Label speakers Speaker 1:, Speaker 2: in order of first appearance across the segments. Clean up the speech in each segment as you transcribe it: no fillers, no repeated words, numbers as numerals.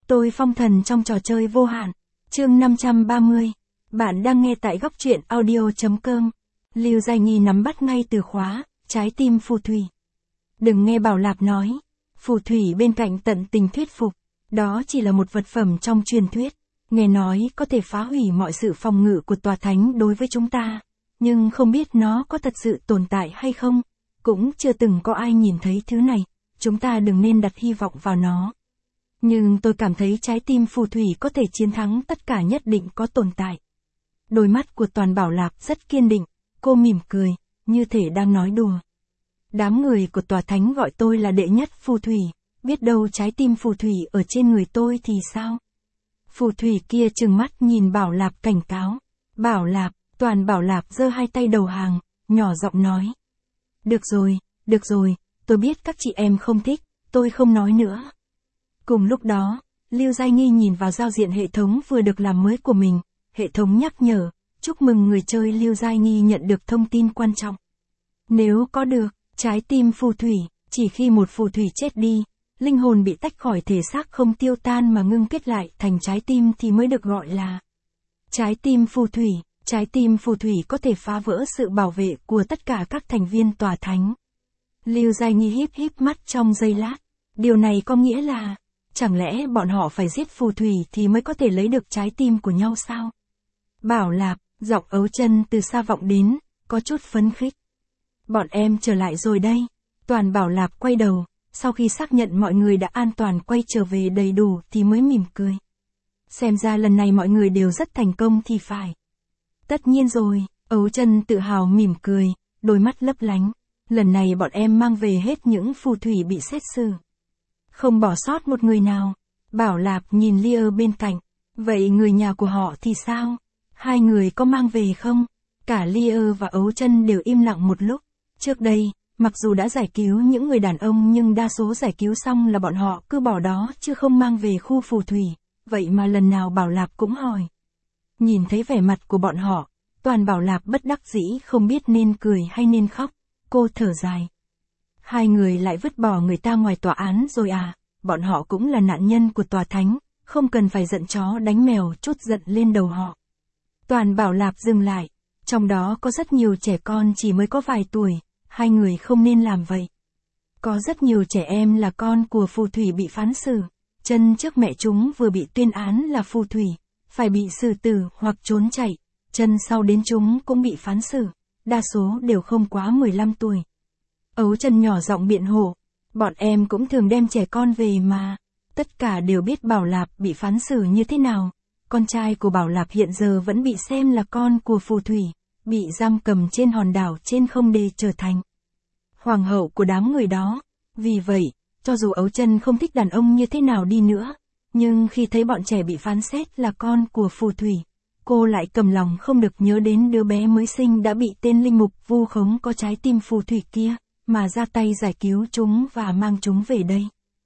Speaker 1: Tôi phong thần trong trò chơi vô hạn. Chương 530. Bạn đang nghe tại góc truyện audio.com. Lưu Giai Nghi nắm bắt ngay từ khóa, trái tim phù thủy. Đừng nghe Bảo Lạp nói. Phù thủy bên cạnh tận tình thuyết phục. Đó chỉ là một vật phẩm trong truyền thuyết. Nghe nói có thể phá hủy mọi sự phòng ngự của tòa thánh đối với chúng ta. Nhưng không biết nó có thật sự tồn tại hay không. Cũng chưa từng có ai nhìn thấy thứ này. Chúng ta đừng nên đặt hy vọng vào nó. Nhưng tôi cảm thấy trái tim phù thủy có thể chiến thắng tất cả, nhất định có tồn tại. Đôi mắt của Toàn Bảo Lạp rất kiên định, cô mỉm cười, như thể đang nói đùa. Đám người của tòa thánh gọi tôi là đệ nhất phù thủy, biết đâu trái tim phù thủy ở trên người tôi thì sao? Phù thủy kia trừng mắt nhìn Bảo Lạp cảnh cáo. Bảo Lạp, Toàn Bảo Lạp giơ hai tay đầu hàng, nhỏ giọng nói. Được rồi, tôi biết các chị em không thích, tôi không nói nữa. Cùng lúc đó, Lưu Giai Nghi nhìn vào giao diện hệ thống vừa được làm mới của mình, hệ thống nhắc nhở, chúc mừng người chơi Lưu Giai Nghi nhận được thông tin quan trọng. Nếu có được, trái tim phù thủy, chỉ khi một phù thủy chết đi, linh hồn bị tách khỏi thể xác không tiêu tan mà ngưng kết lại thành trái tim thì mới được gọi là trái tim phù thủy. Trái tim phù thủy có thể phá vỡ sự bảo vệ của tất cả các thành viên tòa thánh. Lưu Giai Nghi híp mắt trong giây lát. Điều này có nghĩa là, chẳng lẽ bọn họ phải giết phù thủy thì mới có thể lấy được trái tim của nhau sao? Bảo Lạp, giọng Ấu Chân từ xa vọng đến, có chút phấn khích. Bọn em trở lại rồi đây. Toàn Bảo Lạp quay đầu, sau khi xác nhận mọi người đã an toàn quay trở về đầy đủ thì mới mỉm cười. Xem ra lần này mọi người đều rất thành công thì phải. Tất nhiên rồi, Ấu Chân tự hào mỉm cười, đôi mắt lấp lánh. Lần này bọn em mang về hết những phù thủy bị xét xử. Không bỏ sót một người nào. Bảo Lạp nhìn Lia bên cạnh. Vậy người nhà của họ thì sao? Hai người có mang về không? Cả Lia và Ấu Chân đều im lặng một lúc. Trước đây, mặc dù đã giải cứu những người đàn ông nhưng đa số giải cứu xong là bọn họ cứ bỏ đó chứ không mang về khu phù thủy. Vậy mà lần nào Bảo Lạp cũng hỏi. Nhìn thấy vẻ mặt của bọn họ, Toàn Bảo Lạp bất đắc dĩ không biết nên cười hay nên khóc. Cô thở dài. Hai người lại vứt bỏ người ta ngoài tòa án rồi à? Bọn họ cũng là nạn nhân của tòa thánh, không cần phải giận chó đánh mèo trút giận lên đầu họ. Toàn Bảo Lạp dừng lại. Trong đó có rất nhiều trẻ con chỉ mới có vài tuổi, hai người không nên làm vậy. Có rất nhiều trẻ em là con của phù thủy bị phán xử. Chân trước mẹ chúng vừa bị tuyên án là phù thủy, phải bị xử tử hoặc trốn chạy. Chân sau đến chúng cũng bị phán xử. Đa số đều không quá 15 tuổi. Ấu Chân nhỏ giọng biện hộ. Bọn em cũng thường đem trẻ con về mà. Tất cả đều biết Bảo Lạp bị phán xử như thế nào. Con trai của Bảo Lạp hiện giờ vẫn bị xem là con của phù thủy. Bị giam cầm trên hòn đảo trên không để trở thành hoàng hậu của đám người đó. Vì vậy, cho dù Ấu Chân không thích đàn ông như thế nào đi nữa, nhưng khi thấy bọn trẻ bị phán xét là con của phù thủy, cô lại cầm lòng không được nhớ đến đứa bé mới sinh đã bị tên linh mục vu khống có trái tim phù thủy kia, mà ra tay giải cứu chúng và mang chúng về đây.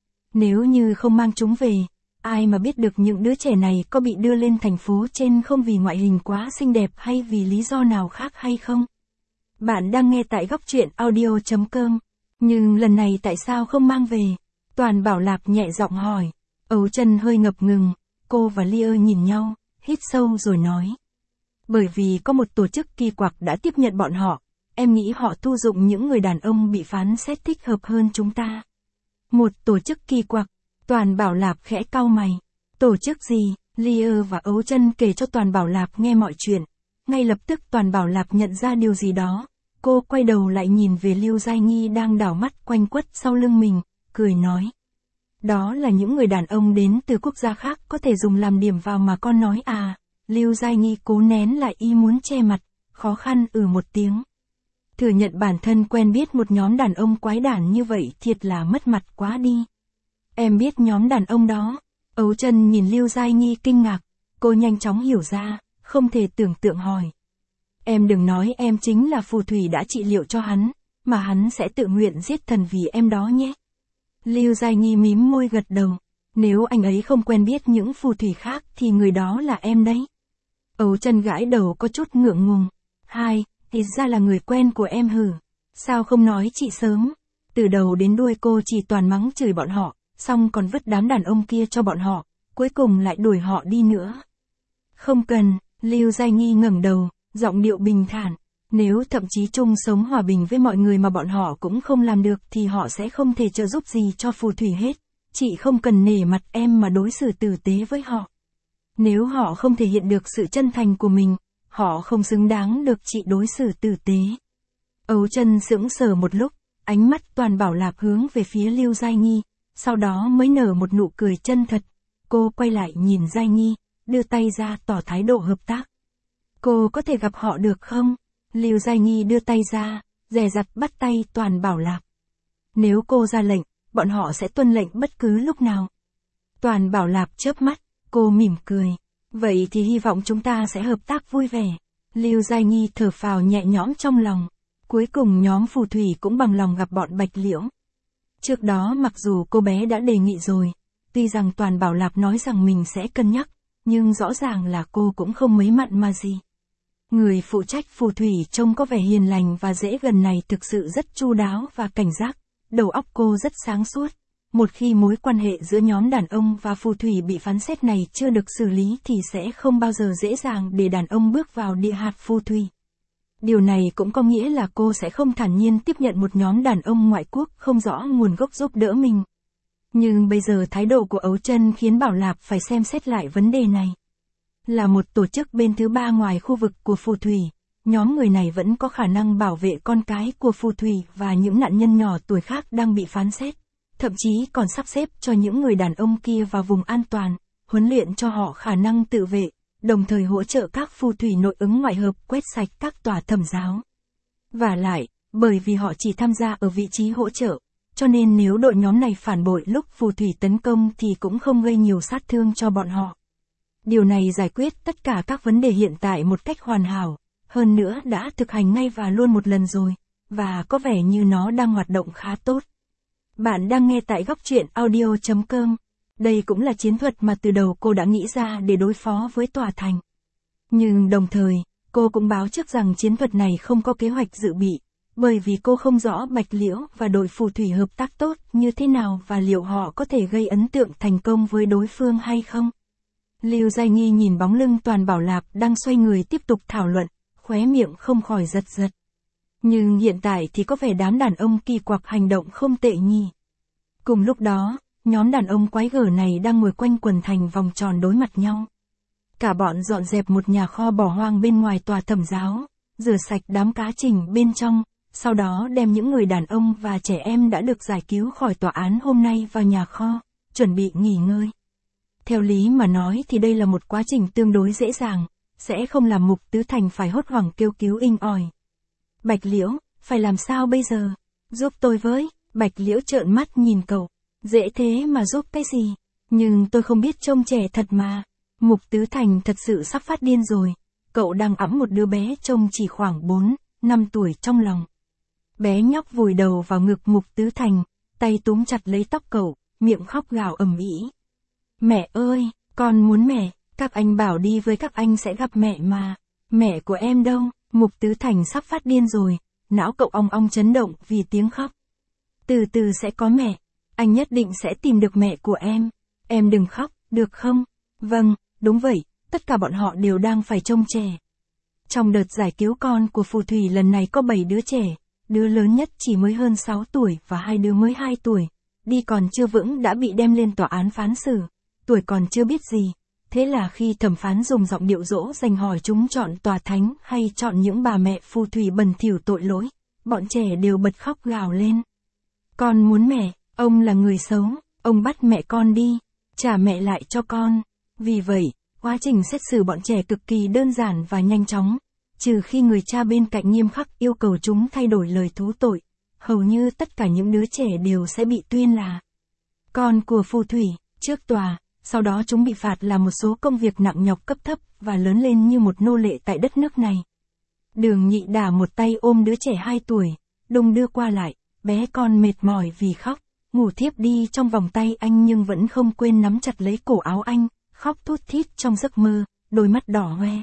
Speaker 1: Nếu như không mang chúng về, ai mà biết được những đứa trẻ này có bị đưa lên thành phố trên không vì ngoại hình quá xinh đẹp hay vì lý do nào khác hay không? Bạn đang nghe tại góc truyện audio.com. Nhưng lần này tại sao không mang về? Toàn Bảo Lạp nhẹ giọng hỏi. Ấu Chân hơi ngập ngừng, cô và Lia nhìn nhau, hít sâu rồi nói. Bởi vì có một tổ chức kỳ quặc đã tiếp nhận bọn họ, em nghĩ họ thu dụng những người đàn ông bị phán xét thích hợp hơn chúng ta. Một tổ chức kỳ quặc. Toàn Bảo Lạp khẽ cau mày. Tổ chức gì? Lia và Ấu Chân kể cho Toàn Bảo Lạp nghe mọi chuyện. Ngay lập tức Toàn Bảo Lạp nhận ra điều gì đó. Cô quay đầu lại nhìn về Lưu Giai Nghi đang đảo mắt quanh quất sau lưng mình, cười nói. Đó là những người đàn ông đến từ quốc gia khác có thể dùng làm điểm vào mà con nói à. Lưu Giai Nghi cố nén lại ý muốn che mặt, khó khăn một tiếng. Thừa nhận bản thân quen biết một nhóm đàn ông quái đản như vậy thiệt là mất mặt quá đi. Em biết nhóm đàn ông đó. Ấu Chân nhìn Lưu Giai Nghi kinh ngạc, cô nhanh chóng hiểu ra, không thể tưởng tượng hỏi. Em đừng nói em chính là phù thủy đã trị liệu cho hắn, mà hắn sẽ tự nguyện giết thần vì em đó nhé. Lưu Giai Nghi mím môi gật đầu. Nếu anh ấy không quen biết những phù thủy khác thì người đó là em đấy. Ấu Chân gãi đầu có chút ngượng ngùng. Thì ra là người quen của em hử. Sao không nói chị sớm? Từ đầu đến đuôi cô chỉ toàn mắng chửi bọn họ, xong còn vứt đám đàn ông kia cho bọn họ. cuối cùng lại đuổi họ đi nữa. Không cần, Lưu Giai Nghi ngẩng đầu, giọng điệu bình thản. Nếu thậm chí chung sống hòa bình với mọi người mà bọn họ cũng không làm được thì họ sẽ không thể trợ giúp gì cho phù thủy hết. Chị không cần nể mặt em mà đối xử tử tế với họ. Nếu họ không thể hiện được sự chân thành của mình, họ không xứng đáng được chị đối xử tử tế. Ấu Chân sững sờ một lúc, ánh mắt Toàn Bảo Lạp hướng về phía Lưu Giai Nghi, sau đó mới nở một nụ cười chân thật. Cô quay lại nhìn Giai Nghi, đưa tay ra tỏ thái độ hợp tác. Cô có thể gặp họ được không? Lưu Giai Nghi đưa tay ra, dè dặt bắt tay Toàn Bảo Lạp. Nếu cô ra lệnh, bọn họ sẽ tuân lệnh bất cứ lúc nào. Toàn Bảo Lạp chớp mắt, cô mỉm cười. Vậy thì hy vọng chúng ta sẽ hợp tác vui vẻ. Lưu Giai Nghi thở phào nhẹ nhõm trong lòng. Cuối cùng nhóm phù thủy cũng bằng lòng gặp bọn Bạch Liễu. Trước đó mặc dù cô bé đã đề nghị rồi, tuy rằng Toàn Bảo Lạp nói rằng mình sẽ cân nhắc, nhưng rõ ràng là cô cũng không mấy mặn mà gì. Người phụ trách phù thủy trông có vẻ hiền lành và dễ gần này thực sự rất chu đáo và cảnh giác, đầu óc cô rất sáng suốt. Một khi mối quan hệ giữa nhóm đàn ông và phù thủy bị phán xét này chưa được xử lý thì sẽ không bao giờ dễ dàng để đàn ông bước vào địa hạt phù thủy. Điều này cũng có nghĩa là cô sẽ không thản nhiên tiếp nhận một nhóm đàn ông ngoại quốc không rõ nguồn gốc giúp đỡ mình. Nhưng bây giờ thái độ của Ấu Chân khiến Bảo Lạp phải xem xét lại vấn đề này. Là một tổ chức bên thứ ba ngoài khu vực của phù thủy, nhóm người này vẫn có khả năng bảo vệ con cái của phù thủy và những nạn nhân nhỏ tuổi khác đang bị phán xét. Thậm chí còn sắp xếp cho những người đàn ông kia vào vùng an toàn, huấn luyện cho họ khả năng tự vệ, đồng thời hỗ trợ các phù thủy nội ứng ngoại hợp quét sạch các tòa thẩm giáo. Và lại, bởi vì họ chỉ tham gia ở vị trí hỗ trợ, cho nên nếu đội nhóm này phản bội lúc phù thủy tấn công thì cũng không gây nhiều sát thương cho bọn họ. Điều này giải quyết tất cả các vấn đề hiện tại một cách hoàn hảo, hơn nữa đã thực hành ngay và luôn một lần rồi, và có vẻ như nó đang hoạt động khá tốt. Bạn đang nghe tại góc truyện audio.com. Đây cũng là chiến thuật mà từ đầu cô đã nghĩ ra để đối phó với tòa thành. Nhưng đồng thời, cô cũng báo trước rằng chiến thuật này không có kế hoạch dự bị, bởi vì cô không rõ Bạch Liễu và đội phù thủy hợp tác tốt như thế nào và liệu họ có thể gây ấn tượng thành công với đối phương hay không. Lưu Giai Nghi nhìn bóng lưng Toàn Bảo Lạp đang xoay người tiếp tục thảo luận, khóe miệng không khỏi giật giật. Nhưng hiện tại thì có vẻ đám đàn ông kỳ quặc hành động không tệ nhỉ. Cùng lúc đó, nhóm đàn ông quái gở này đang ngồi quanh quần thành vòng tròn đối mặt nhau. Cả bọn dọn dẹp một nhà kho bỏ hoang bên ngoài tòa thẩm giáo, rửa sạch đám cá trình bên trong, sau đó đem những người đàn ông và trẻ em đã được giải cứu khỏi tòa án hôm nay vào nhà kho, chuẩn bị nghỉ ngơi. Theo lý mà nói thì đây là một quá trình tương đối dễ dàng, sẽ không làm Mục Tứ Thành phải hốt hoảng kêu cứu inh ỏi. Bạch Liễu, phải làm sao bây giờ? Giúp tôi với. Bạch Liễu trợn mắt nhìn cậu. Dễ thế mà giúp cái gì? Nhưng tôi không biết trông trẻ thật mà. Mục Tứ Thành thật sự sắp phát điên rồi. Cậu đang ẵm một đứa bé trông chỉ khoảng 4, 5 tuổi trong lòng. Bé nhóc vùi đầu vào ngực Mục Tứ Thành, tay túm chặt lấy tóc cậu, miệng khóc gào ầm ĩ. Mẹ ơi, con muốn mẹ, các anh bảo đi với các anh sẽ gặp mẹ mà. Mẹ của em đâu? Mục Tứ Thành sắp phát điên rồi, não cậu ong ong chấn động vì tiếng khóc. Từ từ sẽ có mẹ, anh nhất định sẽ tìm được mẹ của em đừng khóc, được không? Vâng, đúng vậy, tất cả bọn họ đều đang phải trông trẻ. Trong đợt giải cứu con của phù thủy lần này có 7 đứa trẻ, đứa lớn nhất chỉ mới hơn 6 tuổi và 2 đứa mới 2 tuổi, đi còn chưa vững đã bị đem lên tòa án phán xử, tuổi còn chưa biết gì. Thế là khi thẩm phán dùng giọng điệu dỗ dành hỏi chúng chọn tòa thánh hay chọn những bà mẹ phù thủy bẩn thỉu tội lỗi, bọn trẻ đều bật khóc gào lên. Con muốn mẹ, ông là người xấu, ông bắt mẹ con đi, trả mẹ lại cho con. Vì vậy, quá trình xét xử bọn trẻ cực kỳ đơn giản và nhanh chóng, trừ khi người cha bên cạnh nghiêm khắc yêu cầu chúng thay đổi lời thú tội, hầu như tất cả những đứa trẻ đều sẽ bị tuyên là con của phù thủy, trước tòa. Sau đó chúng bị phạt làm một số công việc nặng nhọc cấp thấp và lớn lên như một nô lệ tại đất nước này. Đường Nhị Đả một tay ôm đứa trẻ 2 tuổi, đung đưa qua lại, bé con mệt mỏi vì khóc, ngủ thiếp đi trong vòng tay anh nhưng vẫn không quên nắm chặt lấy cổ áo anh, khóc thút thít trong giấc mơ, đôi mắt đỏ hoe.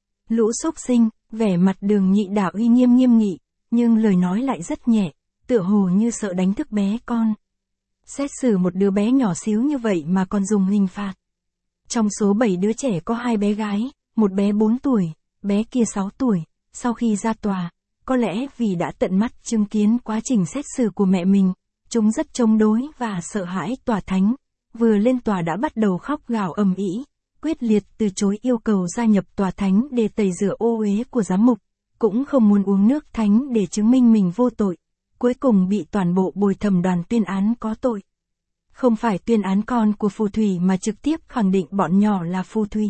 Speaker 1: Lũ xúc sinh, vẻ mặt Đường Nhị Đả uy nghiêm nghiêm nghị, nhưng lời nói lại rất nhẹ, tựa hồ như sợ đánh thức bé con. Xét xử một đứa bé nhỏ xíu như vậy mà còn dùng hình phạt. Trong số 7 đứa trẻ có 2 bé gái, một bé 4 tuổi, bé kia 6 tuổi, sau khi ra tòa, có lẽ vì đã tận mắt chứng kiến quá trình xét xử của mẹ mình, chúng rất chống đối và sợ hãi tòa thánh, vừa lên tòa đã bắt đầu khóc gào ầm ĩ, quyết liệt từ chối yêu cầu gia nhập tòa thánh để tẩy rửa ô uế của giám mục, cũng không muốn uống nước thánh để chứng minh mình vô tội, cuối cùng bị toàn bộ bồi thẩm đoàn tuyên án có tội. Không phải tuyên án con của phù thủy mà trực tiếp khẳng định bọn nhỏ là phù thủy.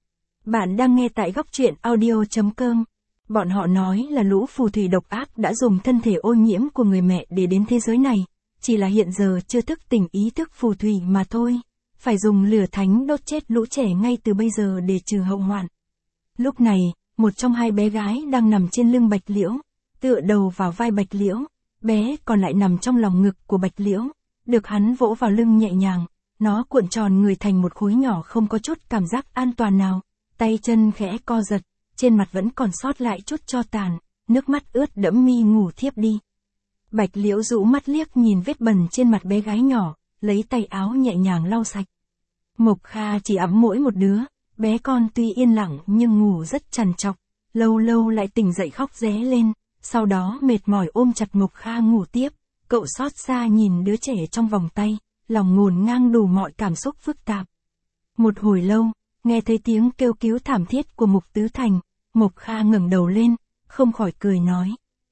Speaker 1: Bạn đang nghe tại góc truyện audio.com. Bọn họ nói là lũ phù thủy độc ác đã dùng thân thể ô nhiễm của người mẹ để đến thế giới này, chỉ là hiện giờ chưa thức tỉnh ý thức phù thủy mà thôi. Phải dùng lửa thánh đốt chết lũ trẻ ngay từ bây giờ để trừ hậu hoạn. Lúc này, một trong 2 bé gái đang nằm trên lưng Bạch Liễu, tựa đầu vào vai Bạch Liễu, bé còn lại nằm trong lòng ngực của Bạch Liễu, được hắn vỗ vào lưng nhẹ nhàng, nó cuộn tròn người thành một khối nhỏ không có chút cảm giác an toàn nào, tay chân khẽ co giật, trên mặt vẫn còn sót lại chút tro tàn, nước mắt ướt đẫm mi ngủ thiếp đi. Bạch Liễu rũ mắt liếc nhìn vết bẩn trên mặt bé gái nhỏ, lấy tay áo nhẹ nhàng lau sạch. Mộc Kha chỉ ẵm mỗi một đứa, bé con tuy yên lặng nhưng ngủ rất trằn trọc, lâu lâu lại tỉnh dậy khóc ré lên, sau đó mệt mỏi ôm chặt Mộc Kha ngủ tiếp, cậu xót xa nhìn đứa trẻ trong vòng tay, lòng ngổn ngang đủ mọi cảm xúc phức tạp. Một hồi lâu, nghe thấy tiếng kêu cứu thảm thiết của Mục Tứ Thành, Mộc Kha ngẩng đầu lên, không khỏi cười nói.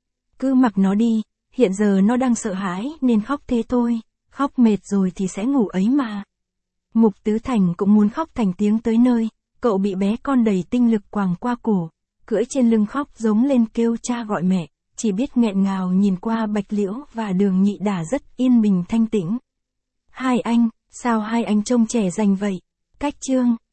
Speaker 1: Cứ mặc nó đi, hiện giờ nó đang sợ hãi nên khóc thế thôi, khóc mệt rồi thì sẽ ngủ ấy mà. Mục Tứ Thành cũng muốn khóc thành tiếng tới nơi, cậu bị bé con đầy tinh lực quàng qua cổ, cưỡi trên lưng khóc giống lên kêu cha gọi mẹ, chỉ biết nghẹn ngào nhìn qua Bạch Liễu và Đường Nhị Đả rất yên bình thanh tĩnh. Hai anh, sao hai anh trông trẻ rành vậy? Cách chương